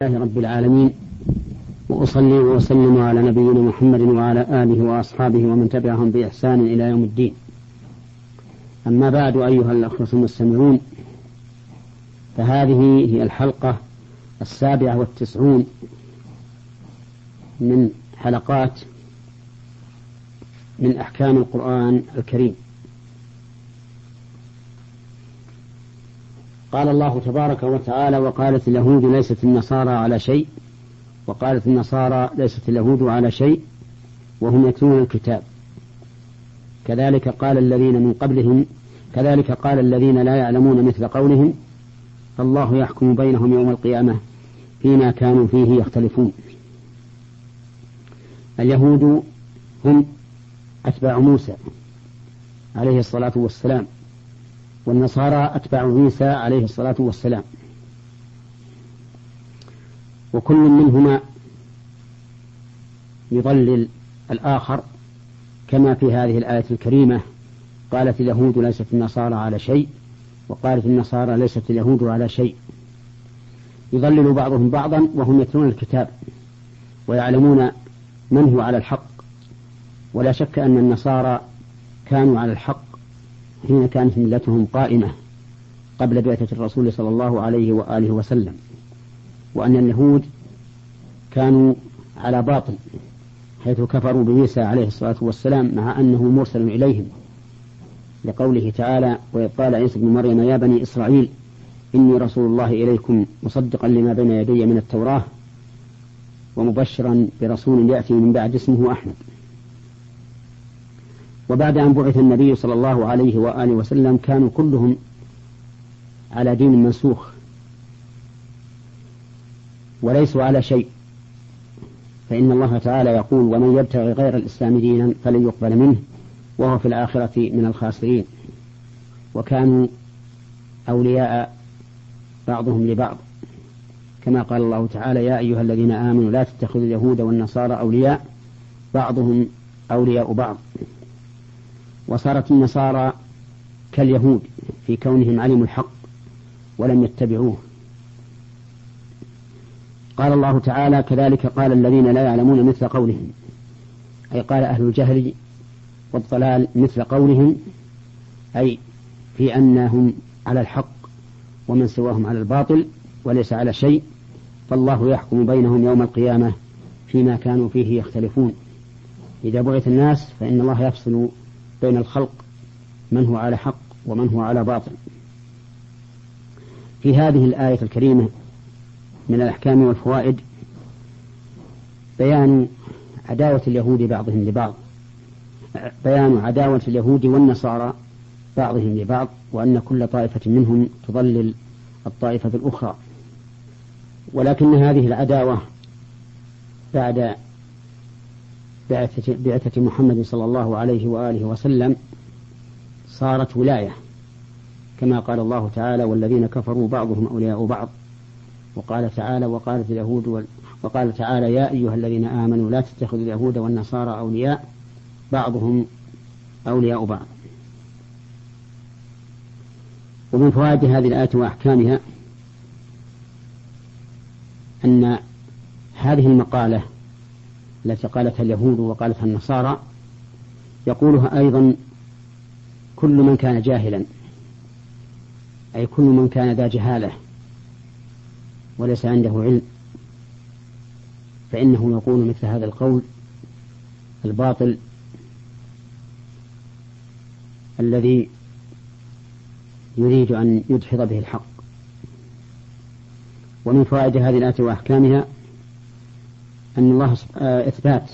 لله رب العالمين، وأصلي وأسلم على نبينا محمد وعلى آله وأصحابه ومن تبعهم بإحسان إلى يوم الدين. أما بعد، أيها الأخوة المستمعون، فهذه هي الحلقة 97 من حلقات من أحكام القرآن الكريم. قال الله تبارك وتعالى: وقالت اليهود ليست النصارى على شيء، وقالت النصارى ليست اليهود على شيء وهم يتلون الكتاب، كذلك قال الذين من قبلهم، كذلك قال الذين لا يعلمون مثل قولهم، فالله يحكم بينهم يوم القيامة فيما كانوا فيه يختلفون. اليهود هم أتباع موسى عليه الصلاة والسلام، والنصارى أتباع عيسى عليه الصلاة والسلام، وكل منهما يضلل الآخر، كما في هذه الآية الكريمة: قالت اليهود ليست النصارى على شيء، وقالت النصارى ليست اليهود على شيء. يضلل بعضهم بعضا وهم يتلون الكتاب ويعلمون من هو على الحق. ولا شك أن النصارى كانوا على الحق حين كانت ملتهم قائمة قبل بعثة الرسول صلى الله عليه وآله وسلم، وأن اليهود كانوا على باطل حيث كفروا بعيسى عليه الصلاة والسلام مع أنه مرسل إليهم، لقوله تعالى: وإذ قال عيسى ابن مريم يا بني إسرائيل إني رسول الله إليكم مصدقا لما بين يدي من التوراة ومبشرا برسول يأتي من بعد اسمه أحمد. وبعد أن بعث النبي صلى الله عليه وآله وسلم كانوا كلهم على دين منسوخ وليسوا على شيء، فإن الله تعالى يقول: ومن يبتغي غير الإسلام دينا فلن يقبل منه وهو في الآخرة من الخاسرين. وكانوا أولياء بعضهم لبعض، كما قال الله تعالى: يا أيها الذين آمنوا لا تتخذوا اليهود والنصارى أولياء بعضهم أولياء بعض. وصارت النصارى كاليهود في كونهم علموا الحق ولم يتبعوه. قال الله تعالى: كذلك قال الذين لا يعلمون مثل قولهم، أي قال أهل الجهل والضلال مثل قولهم، أي في أنهم على الحق ومن سواهم على الباطل وليس على شيء، فالله يحكم بينهم يوم القيامة فيما كانوا فيه يختلفون. إذا بعث الناس فإن الله يفصل بين الخلق من هو على حق ومن هو على باطل. في هذه الآية الكريمة من الأحكام والفوائد بيان عداوة اليهود بعضهم لبعض، بيان عداوة اليهود والنصارى بعضهم لبعض، وأن كل طائفة منهم تضلل الطائفة الأخرى. ولكن هذه العداوة بعد بعثة محمد صلى الله عليه وآله وسلم صارت ولاية، كما قال الله تعالى: والذين كفروا بعضهم أولياء بعض. وقال تعالى: وقال تعالى: يا أيها الذين آمنوا لا تتخذوا اليهود والنصارى أولياء بعضهم أولياء بعض. ومن فوائد هذه الآية وأحكامها أن هذه المقالة التي قالتها اليهود وقالتها النصارى يقولها أيضا كل من كان جاهلا، أي كل من كان ذا جهالة وليس عنده علم، فإنه يقول مثل هذا القول الباطل الذي يريد أن يدحض به الحق. ومن فوائد هذه الآية وأحكامها أن الله إثبات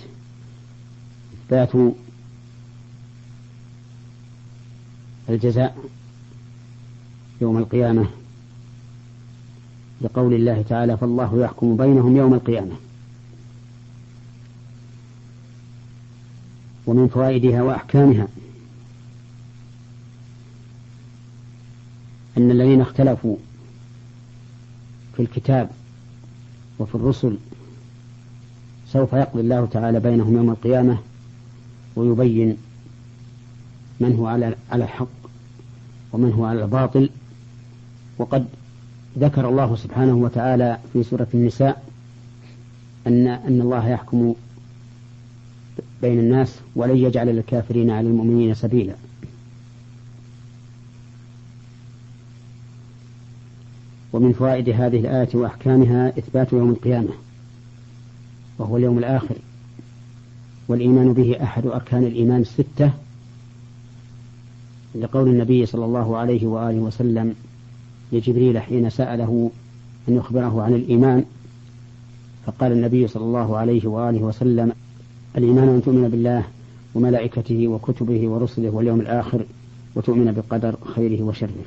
الجزاء يوم القيامة، لقول الله تعالى: فالله يحكم بينهم يوم القيامة. ومن فوائدها وأحكامها أن الذين اختلفوا في الكتاب وفي الرسل سوف يقضي الله تعالى بينهم يوم القيامة ويبين من هو على الحق ومن هو على الباطل. وقد ذكر الله سبحانه وتعالى في سورة النساء أن الله يحكم بين الناس ولن يجعل للكافرين على المؤمنين سبيلا. ومن فوائد هذه الآية وأحكامها إثبات يوم القيامة وهو اليوم الآخر، والإيمان به أحد أركان الإيمان الستة، لقول النبي صلى الله عليه وآله وسلم لجبريل حين سأله أن يخبره عن الإيمان، فقال النبي صلى الله عليه وآله وسلم: الإيمان أن تؤمن بالله وملائكته وكتبه ورسله واليوم الآخر وتؤمن بقدر خيره وشره.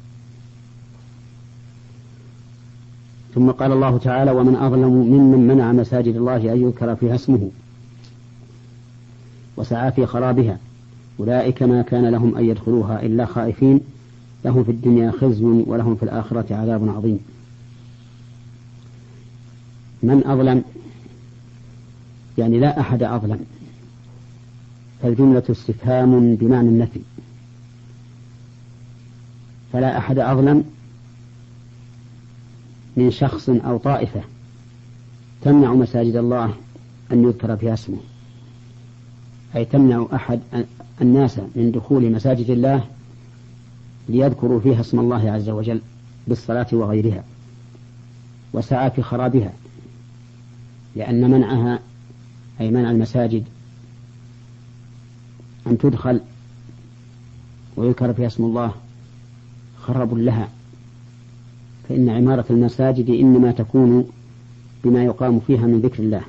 ثم قال الله تعالى: ومن أظلم ممن منع مساجد الله أن يذكر فيها اسمه وسعى في خرابها أولئك ما كان لهم أن يدخلوها إلا خائفين لهم في الدنيا خزي ولهم في الآخرة عذاب عظيم. من أظلم يعني لا أحد أظلم، فالجملة استفهام بمعنى النفي، فلا أحد أظلم من شخص أو طائفة تمنع مساجد الله أن يذكر فيها اسمه، أي تمنع أحد الناس من دخول مساجد الله ليذكروا فيها اسم الله عز وجل بالصلاة وغيرها، وسعى في خرابها، لأن منعها أي منع المساجد أن تدخل ويذكر فيها اسم الله خراب لها، فإن عمارة المساجد إنما تكون بما يقام فيها من ذكر الله.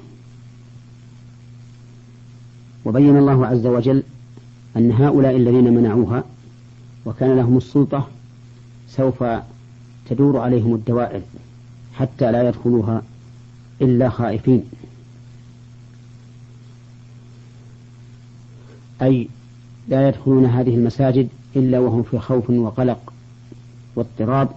وبين الله عز وجل أن هؤلاء الذين منعوها وكان لهم السلطة سوف تدور عليهم الدوائر حتى لا يدخلوها إلا خائفين، أي لا يدخلون هذه المساجد إلا وهم في خوف وقلق واضطراب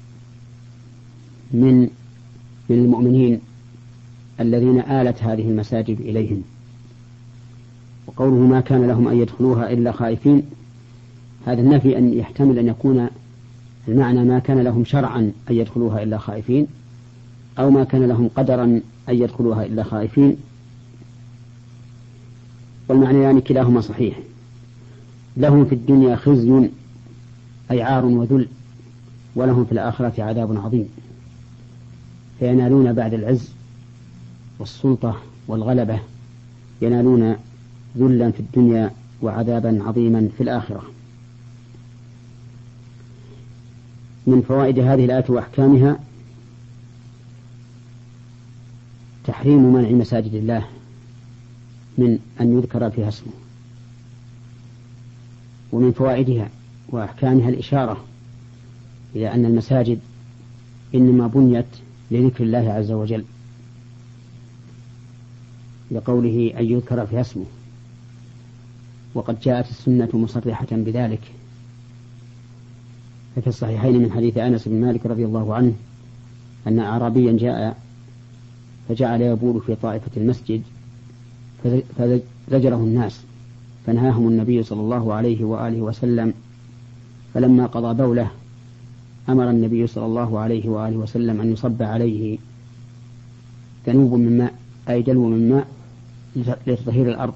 من المؤمنين الذين آلت هذه المساجد إليهم. وقوله ما كان لهم أن يدخلوها إلا خائفين، هذا النفي أن يحتمل أن يكون المعنى ما كان لهم شرعا أن يدخلوها إلا خائفين، أو ما كان لهم قدرا أن يدخلوها إلا خائفين، والمعنى يعني كلاهما صحيح. لهم في الدنيا خزي أي عار وذل، ولهم في الآخرة عذاب عظيم، فينالون بعد العز والسلطة والغلبة ينالون ذلا في الدنيا وعذابا عظيما في الآخرة. من فوائد هذه الآية وأحكامها تحريم منع مساجد الله من أن يذكر فيها اسمه. ومن فوائدها وأحكامها الإشارة إلى أن المساجد إنما بنيت لذكر الله عز وجل، لقوله أن يذكر فيها اسمه، وقد جاءت السنة مصرحة بذلك. ففي الصحيحين من حديث أنس بن مالك رضي الله عنه أن أعرابيا جاء فجعل يبول في طائفة المسجد فزجره الناس، فنهاهم النبي صلى الله عليه وآله وسلم، فلما قضى بوله أمر النبي صلى الله عليه وآله وسلم أن يصب عليه ذنوب من ماء أي دلو من ماء لتطهير الأرض.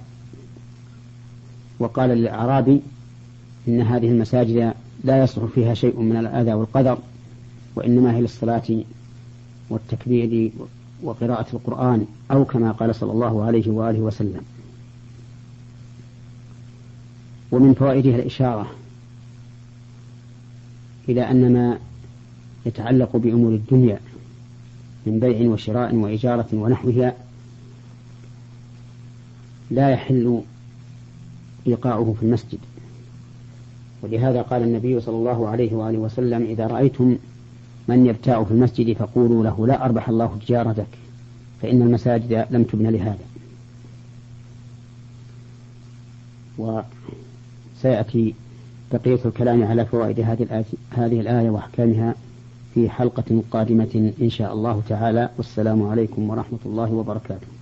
وقال للأعرابي إن هذه المساجد لا يصلح فيها شيء من الأذى والقدر، وإنما هي للصلاة والتكبير وقراءة القرآن، أو كما قال صلى الله عليه وآله وسلم. ومن فوائدها الإشارة إلى أن ما يتعلق بأمور الدنيا من بيع وشراء وإجارة ونحوها لا يحل إيقاعه في المسجد، ولهذا قال النبي صلى الله عليه وآله وسلم إذا رأيتم من يبتاع في المسجد فقولوا له لا أربح الله تجارتك، فإن المساجد لم تبن لهذا. وسيأتي بقية الكلام على فوائد هذه الآية وأحكامها في حلقة قادمة إن شاء الله تعالى. والسلام عليكم ورحمة الله وبركاته.